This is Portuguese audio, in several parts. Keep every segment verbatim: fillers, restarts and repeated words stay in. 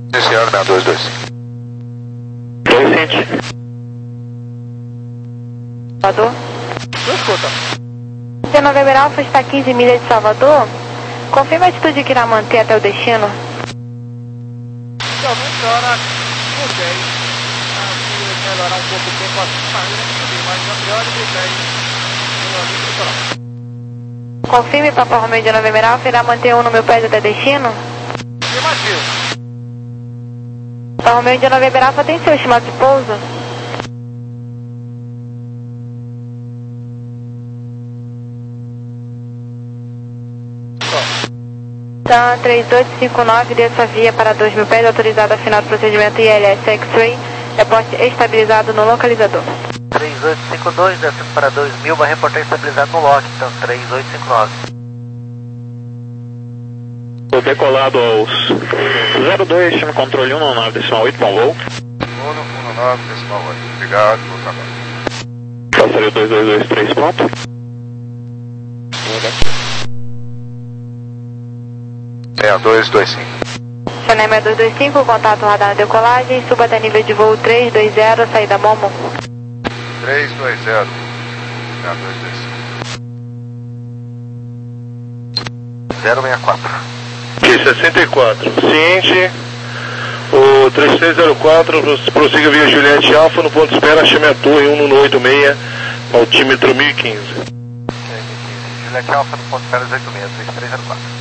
Sim, senhor, seis dois dois. dois sete. Salvador. Não escuta. Índia November Alpha está a quinze milhas de Salvador. Confirma a atitude que irá manter até o destino. Então, vamos embora por dez. Aqui melhorar um pouco o tempo assim, mas não subir, mas na pior de dez. Meu amigo litoral. Confirme, Papa Romeo Índia November Alpha irá manter um no meu pés até destino. Afirmativo. Papa Romeo Índia November Alpha tem seu estimado de pouso? Então, três dois cinco nove, desça via para dois mil pés, autorizado a final do procedimento I L S X-Ray, reporte estabilizado no localizador. três oito cinco dois, descendo para dois mil, vai reportar estabilizado no lock, então três oito cinco nove. Estou decolado aos zero dois, chama controle um nove decimal oito, bom voo. um nove decimal oito, obrigado, bom trabalho. Passaria dois dois dois três, pronto. seis dois dois cinco. Channel seis dois dois cinco, contato radar na decolagem, suba até nível de voo três dois zero, saída Momo. três dois zero, seis dois dois cinco. zero seis quatro. Aqui, sessenta e quatro. Ciente, o três seis zero quatro, prossiga via Juliette Alfa, no ponto de espera, chame a torre um no oito seis, altímetro mil e quinze. Juliette Alfa, no ponto de espera oito seis, três três zero quatro.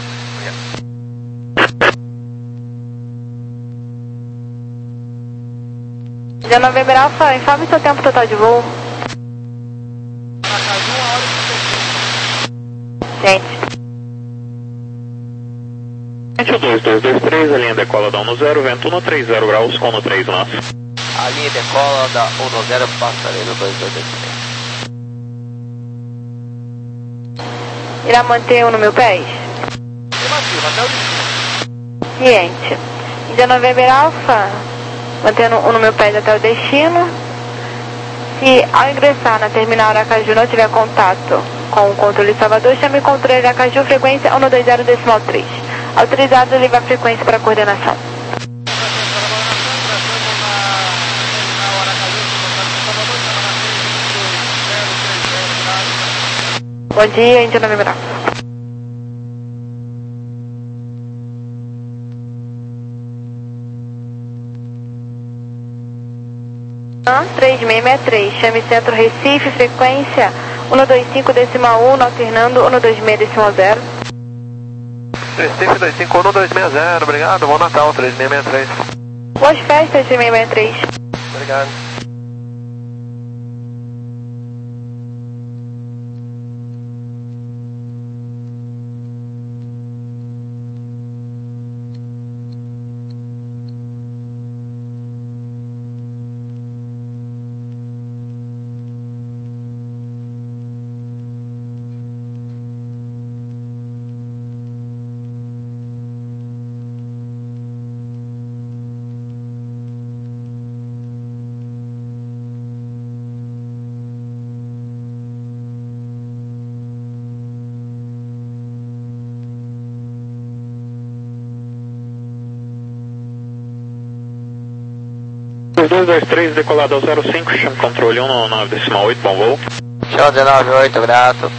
Índia November Alpha, informe seu tempo total de voo. Aracaju, uma hora e Gente. dois dois dois três, a linha decola da um no zero, vento um no três zero graus, com no três nós. A linha decola da um no zero, passareiro dois dois dois três. Irá manter um no meu pés? afirmativo, até o destino. Ciente. Índia November Alpha, mantendo um no meu pés até o destino. Se ao ingressar na terminal Aracaju não tiver contato com o controle de Salvador, chame o controle Aracaju, frequência um dois zero decimal três. Autorizado a levar a frequência para coordenação. Bom dia, Índia November Alpha. três seis seis três, chame Centro Recife, frequência um dois cinco decimal um, alternando um dois seis decimal zero. Recife dois cinco um dois seis zero, obrigado, bom Natal, três seis seis três. Boas festas, três seis seis três. Obrigado. dois dois três, decolado ao zero cinco, chama controle um nove decimal oito, bom voo. Chama dezenove oito, grato.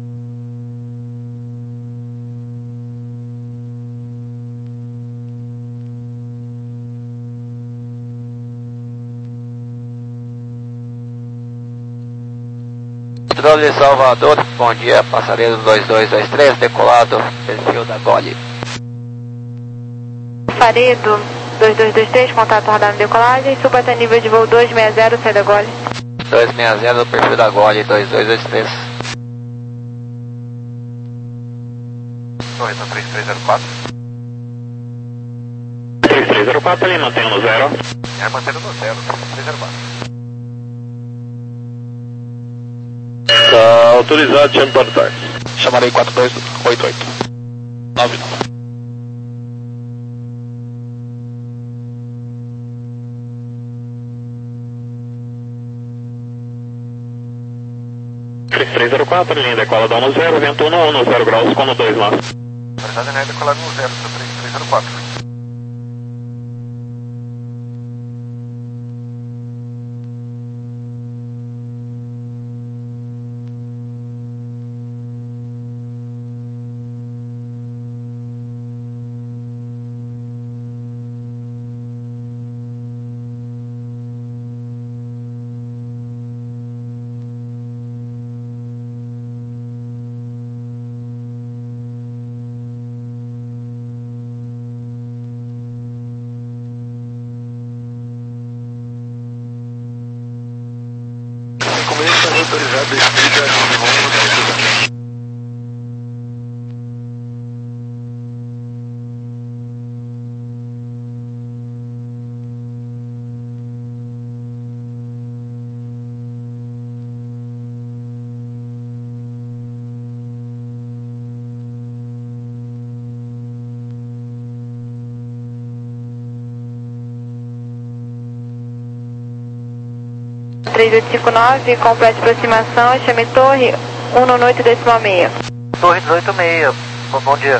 Controle Salvador, bom dia, passareiro dois dois dois três, decolado, perfil da Gole. Paredo, dois dois dois três, contato radar na decolagem, suba até nível de voo dois seis zero, sai da Gole. dois seis zero, perfil da Gole, dois dois dois três. Torre três três zero quatro. três três zero quatro, ali mantendo no zero. É, mantendo no zero, três três zero quatro. Tá autorizado, chame para o tarde. Chamarei quatro dois oito oito. nove nove. três três zero quatro, linha decola da um no zero, vento um no um, zero graus, com no dois nós. Autorizado a linha decolar no zero, três três zero quatro. três oito cinco nove, complete aproximação, chame torre um no oito decimal meia. Torre dezoito meia, bom dia.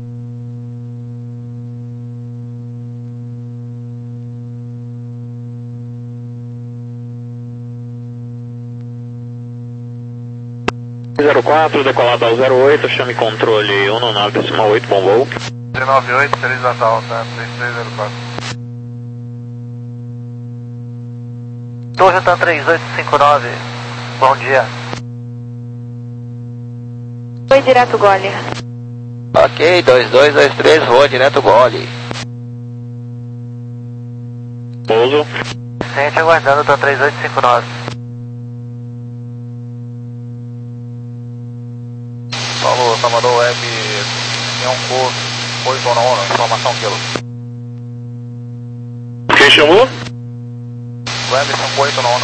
zero quatro, decolado ao zero oito, chame controle um no nove decimal oito, bom voo. nove oito, Feliz Natal, tá? três três zero quatro. Torre tá três oito cinco nove, bom dia. Foi direto gole. Ok, dois dois dois três, voa direto gole. Pouso. Sente aguardando, tá três oito cinco nove. Falou, Salvador Web, tem um curso, oito na hora, informação quilo. Quem chamou? Web cinco oito na hora.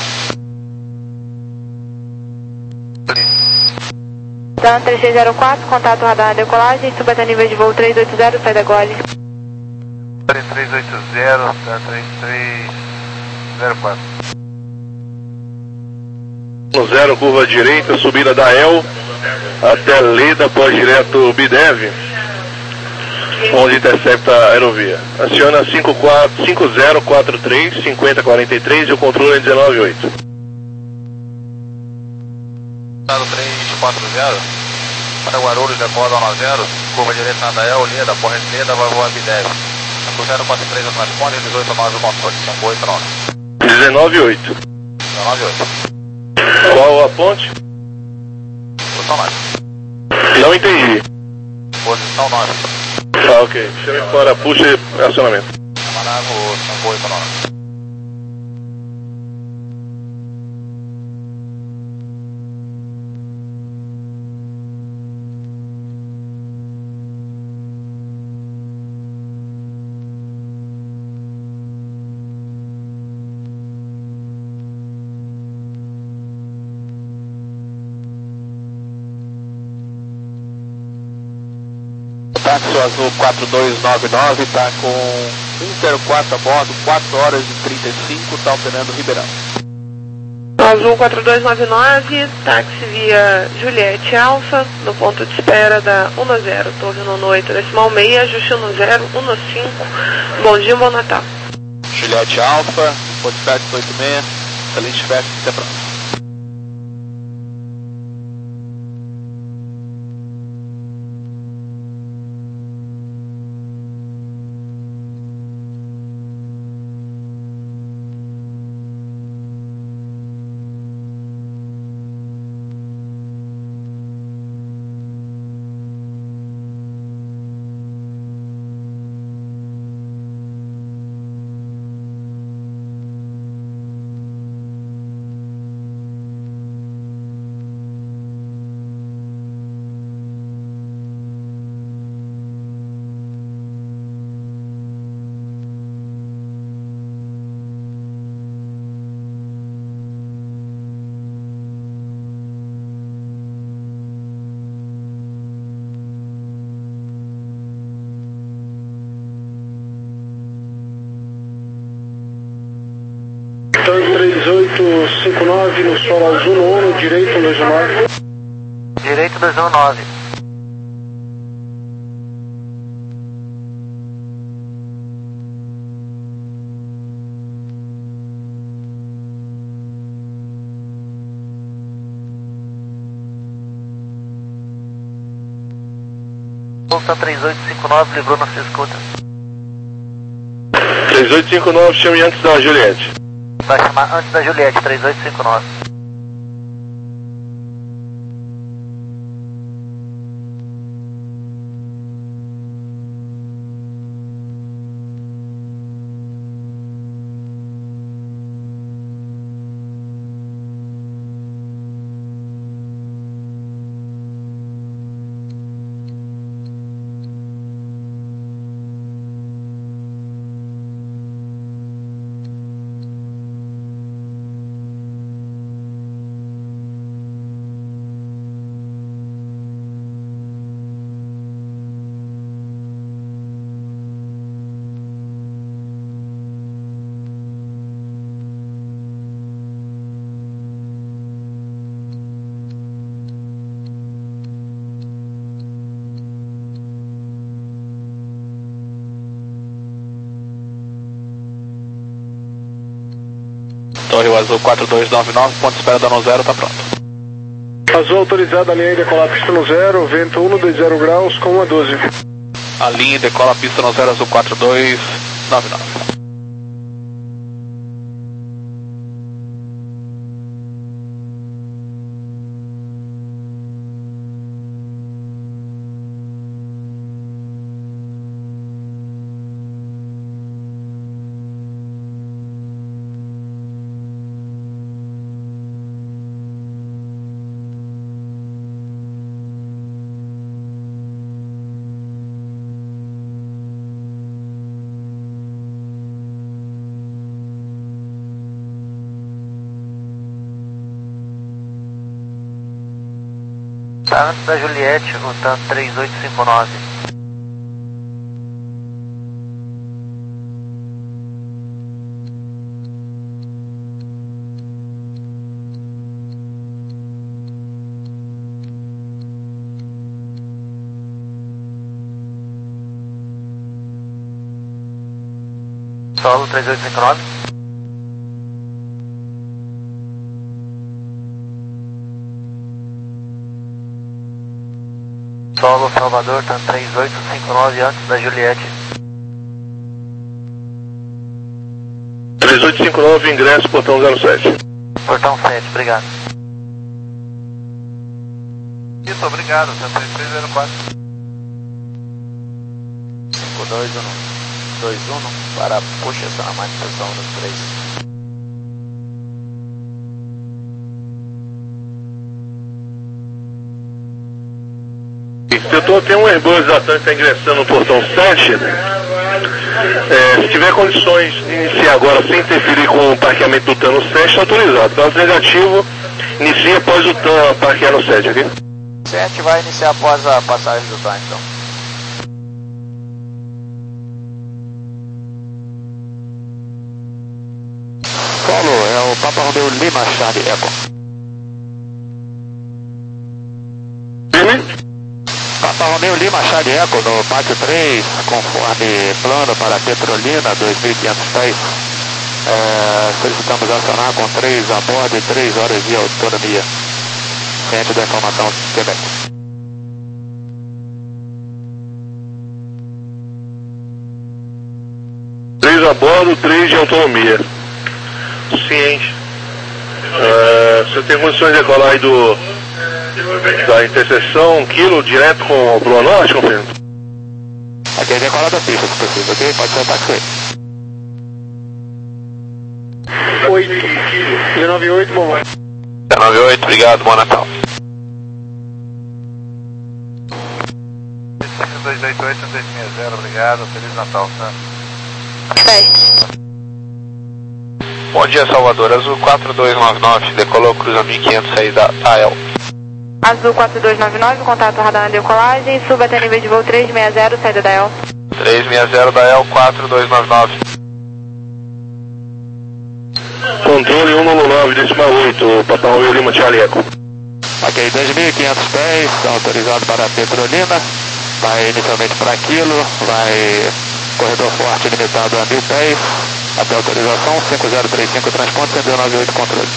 Dan três três zero quatro, contato radar na decolagem, suba até nível de voo três oito zero, sai da gole. três três oito zero, tá? três três zero quatro. Zero, curva direita, subida da El até Leda, pós-direto Bidev, onde intercepta a aerovia. Aciona cinco zero quatro três, cinco zero quatro três e o controle é dezenove oito. três quatro zero, para Guarulhos, decola nove zero, curva direita na El, Leda, corrente Leda, vai voar Bidev. zero quatro três, responde, dezoito nove, controle, cinco oito nove. dezenove oito. dezenove oito. Qual a ponte? Posição nove. Não entendi. Posição nove. Ah, ok. Chame para puxa e acionamento. Manago cinco oito nove. Táxi Azul quatro dois nove nove, está com um zero quatro a bordo, quatro horas e trinta e cinco, está operando Ribeirão. Azul quatro dois nove nove, táxi via Juliette Alfa, no ponto de espera da um no zero, torre no oito decimal meia, ajuste no zero, um no cinco, bom dia, bom Natal. Juliette Alfa, ponto de espera oito seis, excelente festa, até a próxima. três oito cinco nove no solo azul no Uno, direito dois um nove. Direito dois um nove. Volta três oito cinco nove, livrou, não se escuta. três oito cinco nove, chame antes da Juliette. Vai chamar antes da Juliette, três oito cinco nove. Torre Azul quatro dois nove nove, ponto de espera da no zero, tá pronto. Azul autorizada, a linha e decolar pista no zero, vento um dois zero graus com uma doze. A linha decola a pista no zero, Azul quatro dois nove nove. Tá antes da Juliette, voltando três oito cinco nove. Solo três oito cinco nove. Solo Salvador, tá três oito cinco nove antes da Juliette. três oito cinco nove, ingresso, portão zero sete. Portão sete, obrigado. Isso, obrigado, três três zero quatro. cinco dois um dois um para puxa essa manifestação dos três. Setor tem um Airbus Latam que está ingressando no portão sete. É, se tiver condições de iniciar agora sem interferir com o parqueamento do T A N no sete, está autorizado. Caso negativo, inicia após o T A N parquear no sete, ok? sete vai iniciar após a passagem do T A N, então. Solo, é o Papa Romeo Lima, Charlie Eco. Firme? Papa Romeo Lima, Charlie Eco, no pátio três, conforme plano para Petrolina, dois mil e quinhentos pés. É, solicitamos acionar com três a bordo e três horas de autonomia. Ciente da informação Quebec. três a bordo, três de autonomia. Ciente. Uh, você tem condições de decolar aí do, da interseção, um quilo direto com o Blue Norte, confirmo? Aqui é decolar da pista, se possível, ok? Pode ser o táxi aí. oito. dezenove oito, bom. dezenove oito, obrigado, bom Natal. dois oito oito, dois seis zero, obrigado, Feliz Natal, tá? Certo. Bom dia, Salvador. Azul quatro dois nove nove, decolou cruza mil e quinhentos seis da A E L. Azul quatro dois nove nove, contato radar na decolagem, suba até nível de voo três seis zero, saída da E L. três seis zero da E L, quatro dois nove nove. Controle um nove nove, decimal oito, Papa Romeo Lima, Charlie Eco. Ok, dois mil e quinhentos pés, autorizado para Petrolina, vai inicialmente para Quilo, vai corredor forte limitado a mil pés, até autorização cinco zero três cinco, transponto cento e noventa e oito, controle.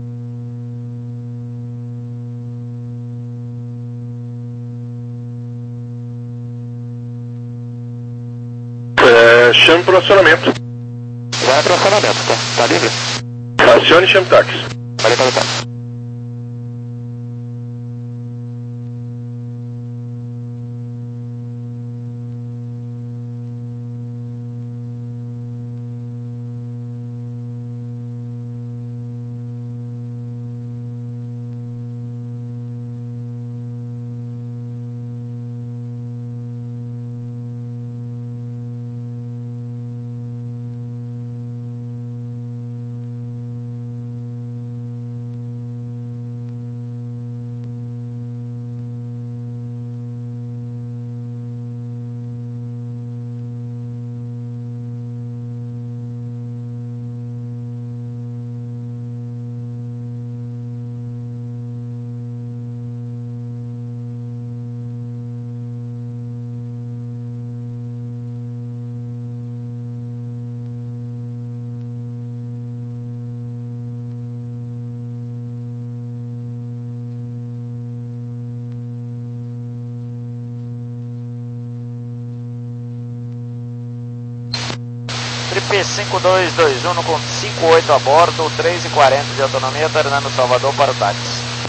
É, chame para o acionamento. Já é para acionamento, tá? Tá livre? Acione e chame táxi. Valeu pelo táxi. Trip cinco dois dois um com cinco oito a bordo, três e quarenta de autonomia, terminando Salvador para o táxi.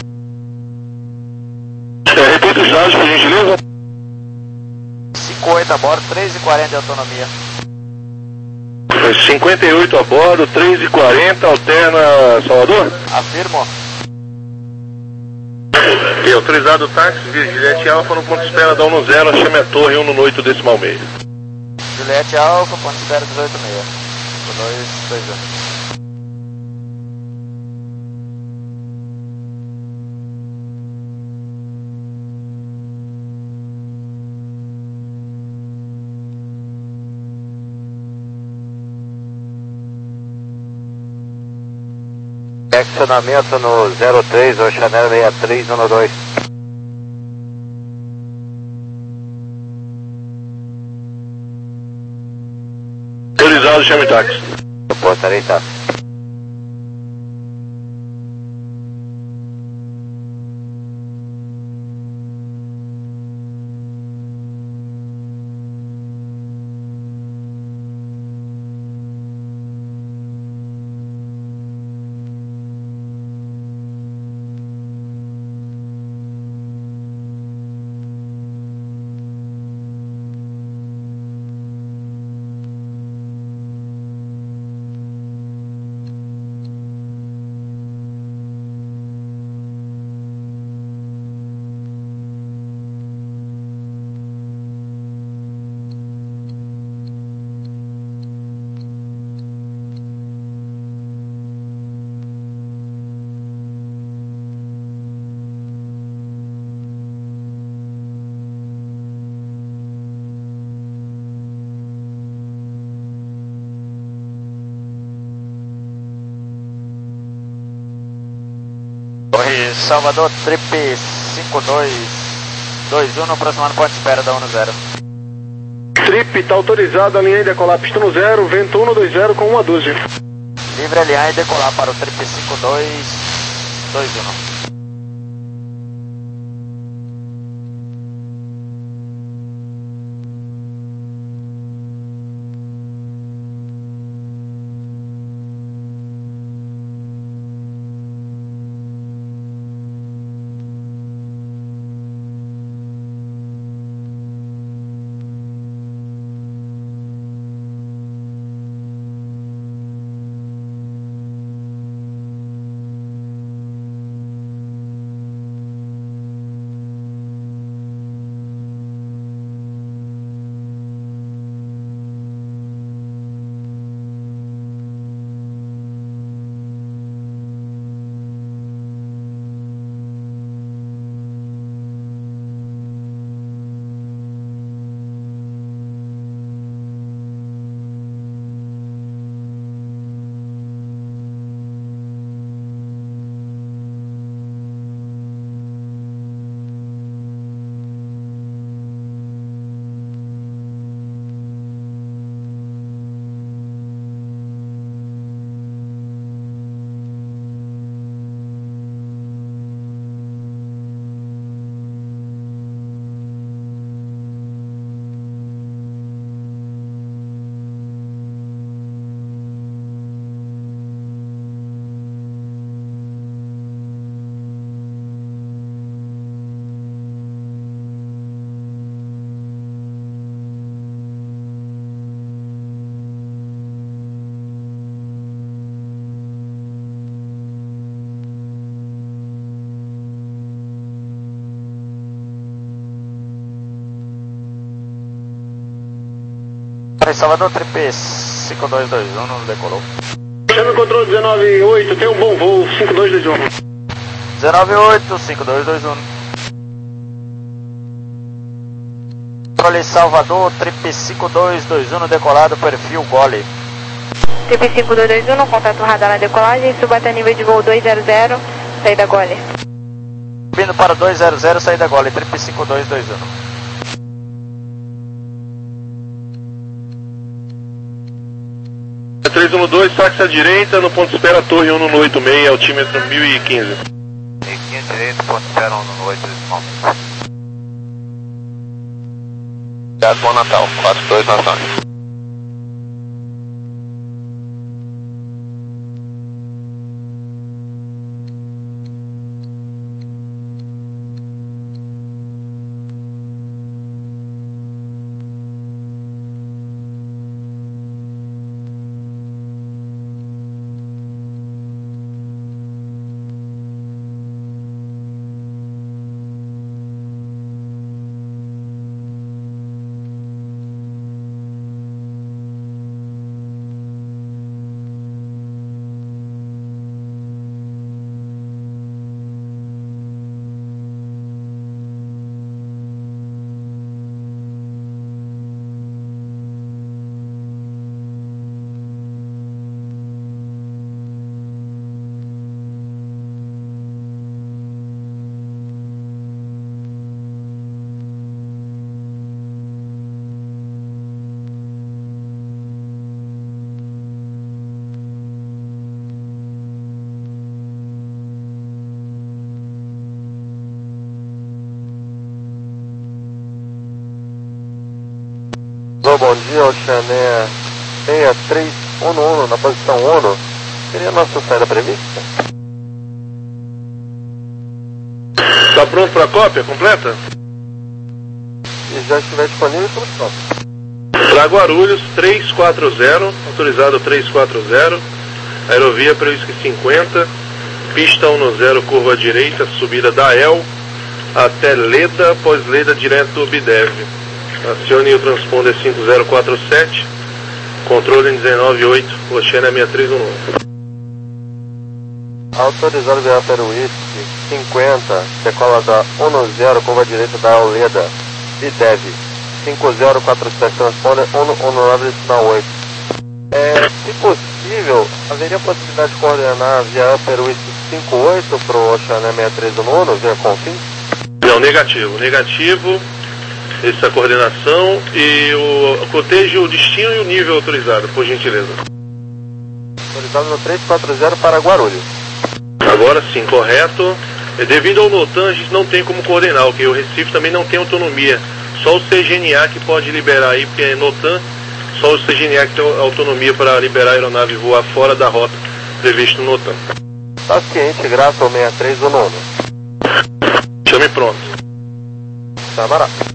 É, repita o estágio, por gentileza. cinco oito a bordo, três e quarenta de autonomia. cinquenta e oito a bordo, três e quarenta, alterna Salvador? Afirmo. E autorizado o táxi, via Juliette Alfa no ponto de espera da um zero, chame a torre um no oito decimal meio. Juliette Alfa, ponto de espera dezoito seis. dois dois um. Acionamento no zero três, ou Chanel sessenta e três um dois. Autorizado, chame táxi. Portaria tá. Torre Salvador, Trip cinco dois dois um, aproximando ponto de espera da um zero. Trip, está autorizado, alinhar e decolar pista no zero, vento um dois zero com uma dúzia. Livre alinhar e decolar para o Trip cinco dois dois um. Salvador, Trip cinco dois dois um, não decolou. Chame o controle dezenove oito, tem um bom voo, cinco dois dois um. dezenove oito, cinco dois dois um. Controle Salvador, Trip cinco dois dois um, no decolado, perfil Gole. Trip cinco dois dois um, no contato radar na decolagem, suba até nível de voo dois zero zero, saída Gole. Subindo para dois zero zero, saída Gole, Trip cinco dois dois um. três um dois, táxi à direita, no ponto de espera, torre um no oito seis, altímetro mil e quinze. mil e quinze direito, ponto de espera um no oito decimal. Obrigado, bom Natal, quatro dois Natal. Salvador, bom dia, Oceané seis três um um na posição um. Seria a nossa saída prevista? Tá pronto para a cópia completa? Se já estiver disponível, estamos prontos. Para Guarulhos, trezentos e quarenta, autorizado trezentos e quarenta, aerovia para Whisky cinquenta, pista dez, curva direita, subida da E L até Leda, após Leda direto do Bidev. Acione o transponder cinco zero quatro sete, controle dezenove oito, Oceania seis três um nove. Autorizado virar para o Whisky cinquenta, decola da dez, curva direita da Leda, Bidev, cinco zero quatro sete, transponder cento e nove, sinal oito. É, se possível, haveria possibilidade de coordenar via Upper Whisky cinquenta e oito para o Oceania seis três um um, via Confins? Não, negativo, negativo, essa coordenação e o cotejo, o destino e o nível autorizado, por gentileza. Autorizado no trezentos e quarenta para Guarulhos. Agora sim, correto. Devido ao NOTAM, a gente não tem como coordenar, porque o Recife também não tem autonomia. Só o C G N A que pode liberar aí, porque é NOTAM, só o C G N A que tem autonomia para liberar a aeronave voar fora da rota prevista no NOTAM. Tá ciente, graças ao seis três um um. Chame pronto. Tá barato.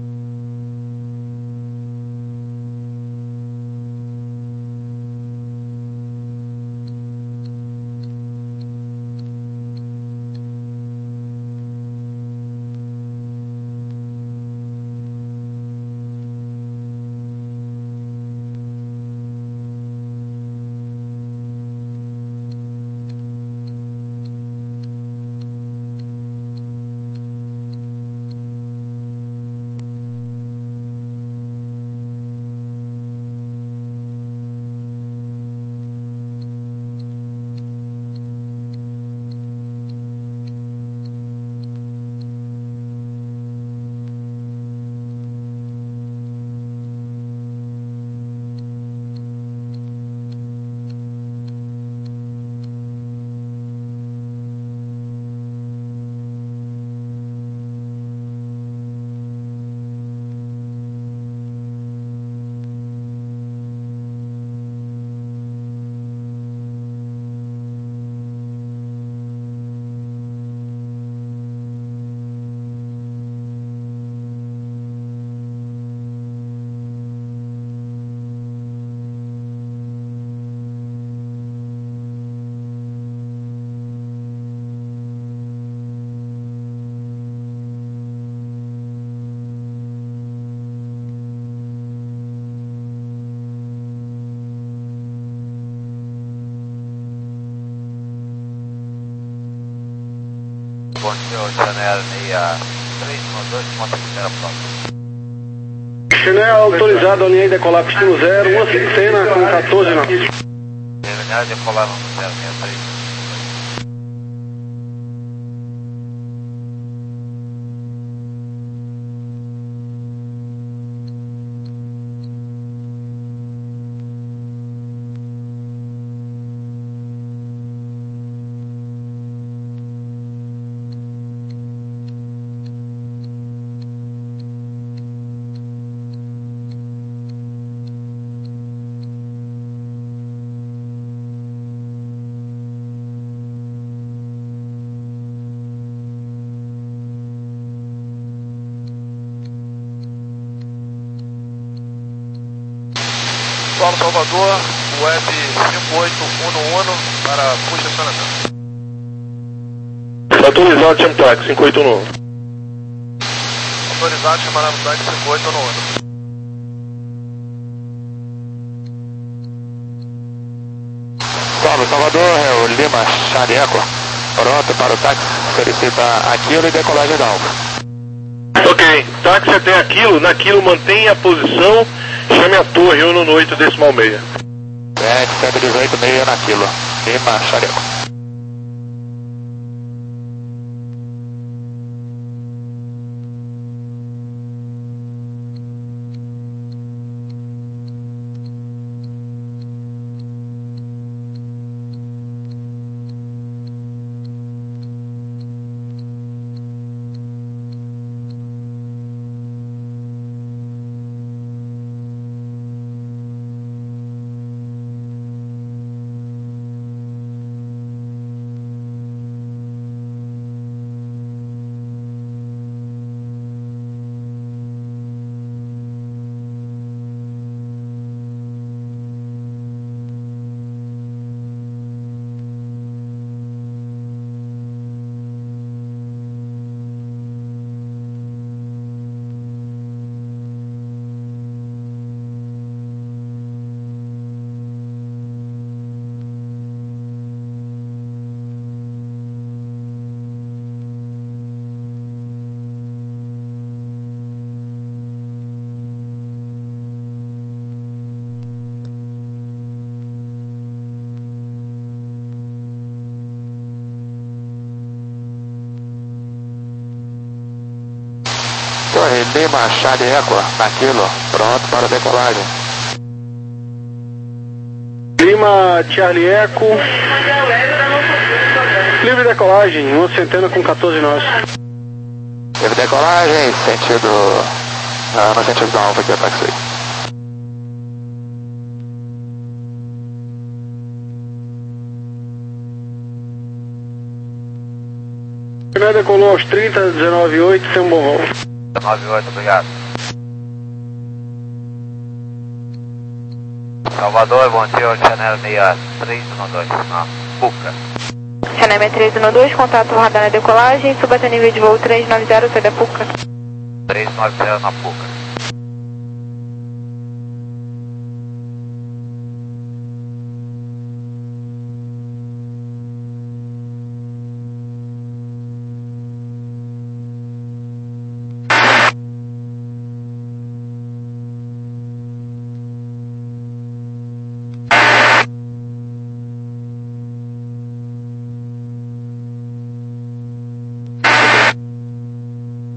Bom dia, Oceania seis três um dois, ponta primeira pronto. Chanel autorizado, alinhei decolar pistilo zero, uma centena com quatorze na pista. Terminar de decolar no zero seis três. Paulo Salvador, web cinco oito um um para Puxa Sanatão. Autorizado, chama táxi cinco oito um. Autorizado, chamar no táxi cinco oito um. Paulo Salvador, é o Lima Xareco, pronto para o táxi, solicita Aquilo e decolagem da Alfa. Ok, táxi até Aquilo, naquilo mantenha a posição, chame a torre um no oito decimal meia. sete sete dezoito meia naquilo, Lima Xareco. Torre Lima, Charlie Eco, naquilo, pronto para decolagem. Lima, Charlie Eco, livre decolagem, uma centena com quatorze nós. Livre decolagem, sentido, ah, no sentido da Alfa aqui, é táxi. Primeiro decolou aos trinta, dezenove oito, tem um bom voo. dezenove oito, obrigado. Salvador, bom dia, o Chanel seis três um dois, na Puca. Chanel seis três um dois, contato radar na decolagem, suba até nível de voo três nove zero, sai da Puca. três nove zero na Puca.